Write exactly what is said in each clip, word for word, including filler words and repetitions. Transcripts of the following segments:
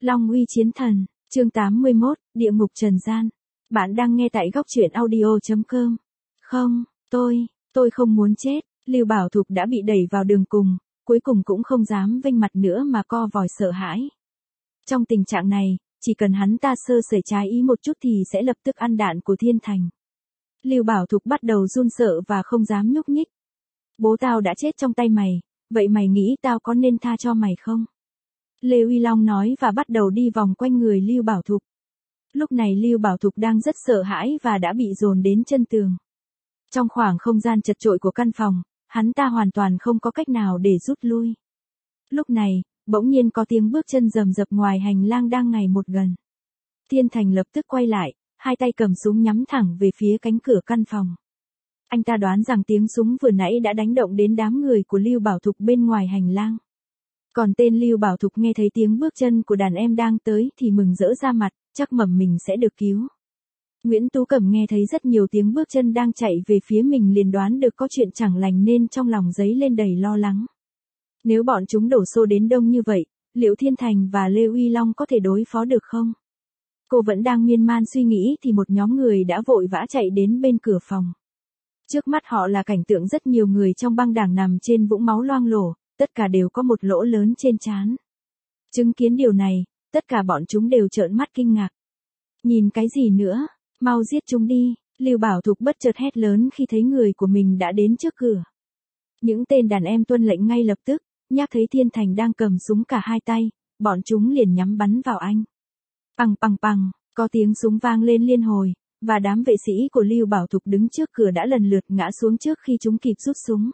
Long uy chiến thần, chương tám mươi mốt, địa ngục trần gian. Bạn đang nghe tại góc truyện audio chấm com. Không, tôi, tôi không muốn chết. Lưu Bảo Thục đã bị đẩy vào đường cùng, cuối cùng cũng không dám vênh mặt nữa mà co vòi sợ hãi. Trong tình trạng này, chỉ cần hắn ta sơ sẩy trái ý một chút thì sẽ lập tức ăn đạn của Thiên Thành. Lưu Bảo Thục bắt đầu run sợ và không dám nhúc nhích. Bố tao đã chết trong tay mày, vậy mày nghĩ tao có nên tha cho mày không? Lê Uy Long nói và bắt đầu đi vòng quanh người Lưu Bảo Thục. Lúc này Lưu Bảo Thục đang rất sợ hãi và đã bị dồn đến chân tường. Trong khoảng không gian chật chội của căn phòng, hắn ta hoàn toàn không có cách nào để rút lui. Lúc này, bỗng nhiên có tiếng bước chân rầm rập ngoài hành lang đang ngày một gần. Thiên Thành lập tức quay lại, hai tay cầm súng nhắm thẳng về phía cánh cửa căn phòng. Anh ta đoán rằng tiếng súng vừa nãy đã đánh động đến đám người của Lưu Bảo Thục bên ngoài hành lang. Còn tên Lưu Bảo Thục nghe thấy tiếng bước chân của đàn em đang tới thì mừng rỡ ra mặt, chắc mẩm mình sẽ được cứu. Nguyễn Tú Cẩm nghe thấy rất nhiều tiếng bước chân đang chạy về phía mình liền đoán được có chuyện chẳng lành nên trong lòng dấy lên đầy lo lắng. Nếu bọn chúng đổ xô đến đông như vậy, liệu Thiên Thành và Lê Uy Long có thể đối phó được không? Cô vẫn đang miên man suy nghĩ thì một nhóm người đã vội vã chạy đến bên cửa phòng. Trước mắt họ là cảnh tượng rất nhiều người trong băng đảng nằm trên vũng máu loang lổ, tất cả đều có một lỗ lớn trên trán. Chứng kiến điều này, tất cả bọn chúng đều trợn mắt kinh ngạc. Nhìn cái gì nữa, mau giết chúng đi, Lưu Bảo Thục bất chợt hét lớn khi thấy người của mình đã đến trước cửa. Những tên đàn em tuân lệnh ngay lập tức, nhắc thấy Thiên Thành đang cầm súng cả hai tay, bọn chúng liền nhắm bắn vào anh. Pằng pằng pằng, có tiếng súng vang lên liên hồi, và đám vệ sĩ của Lưu Bảo Thục đứng trước cửa đã lần lượt ngã xuống trước khi chúng kịp rút súng.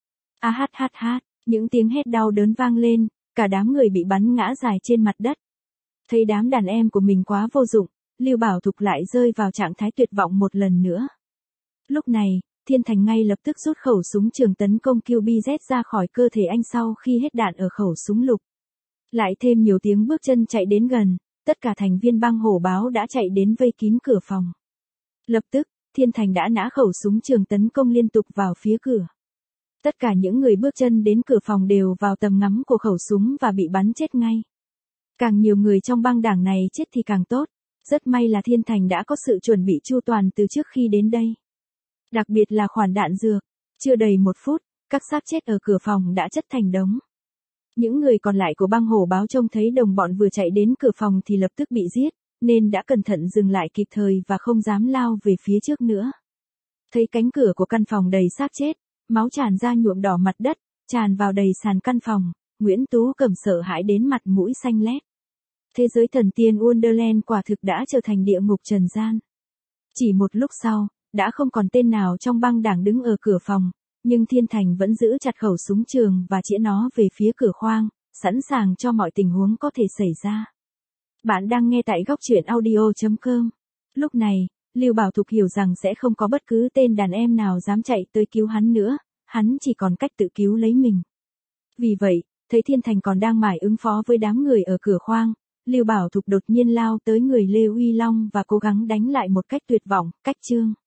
A hát hát hát, những tiếng hét đau đớn vang lên, cả đám người bị bắn ngã dài trên mặt đất. Thấy đám đàn em của mình quá vô dụng, Lưu Bảo Thục lại rơi vào trạng thái tuyệt vọng một lần nữa. Lúc này, Thiên Thành ngay lập tức rút khẩu súng trường tấn công Q B Z ra khỏi cơ thể anh sau khi hết đạn ở khẩu súng lục. Lại thêm nhiều tiếng bước chân chạy đến gần, tất cả thành viên băng hổ báo đã chạy đến vây kín cửa phòng. Lập tức, Thiên Thành đã nã khẩu súng trường tấn công liên tục vào phía cửa. Tất cả những người bước chân đến cửa phòng đều vào tầm ngắm của khẩu súng và bị bắn chết ngay. Càng nhiều người trong băng đảng này chết thì càng tốt. Rất may là Thiên Thành đã có sự chuẩn bị chu toàn từ trước khi đến đây. Đặc biệt là khoản đạn dược. Chưa đầy một phút, các xác chết ở cửa phòng đã chất thành đống. Những người còn lại của băng hổ báo trông thấy đồng bọn vừa chạy đến cửa phòng thì lập tức bị giết, nên đã cẩn thận dừng lại kịp thời và không dám lao về phía trước nữa. Thấy cánh cửa của căn phòng đầy xác chết, máu tràn ra nhuộm đỏ mặt đất, tràn vào đầy sàn căn phòng, Nguyễn Tú Cẩm sợ hãi đến mặt mũi xanh lét. Thế giới thần tiên Wonderland quả thực đã trở thành địa ngục trần gian. Chỉ một lúc sau, đã không còn tên nào trong băng đảng đứng ở cửa phòng, nhưng Thiên Thành vẫn giữ chặt khẩu súng trường và chĩa nó về phía cửa khoang, sẵn sàng cho mọi tình huống có thể xảy ra. Bạn đang nghe tại góc truyện audio chấm com. Lúc này, Lưu Bảo Thục hiểu rằng sẽ không có bất cứ tên đàn em nào dám chạy tới cứu hắn nữa, hắn chỉ còn cách tự cứu lấy mình. Vì vậy, thấy Thiên Thành còn đang mải ứng phó với đám người ở cửa khoang, Lưu Bảo Thục đột nhiên lao tới người Lê Uy Long và cố gắng đánh lại một cách tuyệt vọng, cách chương.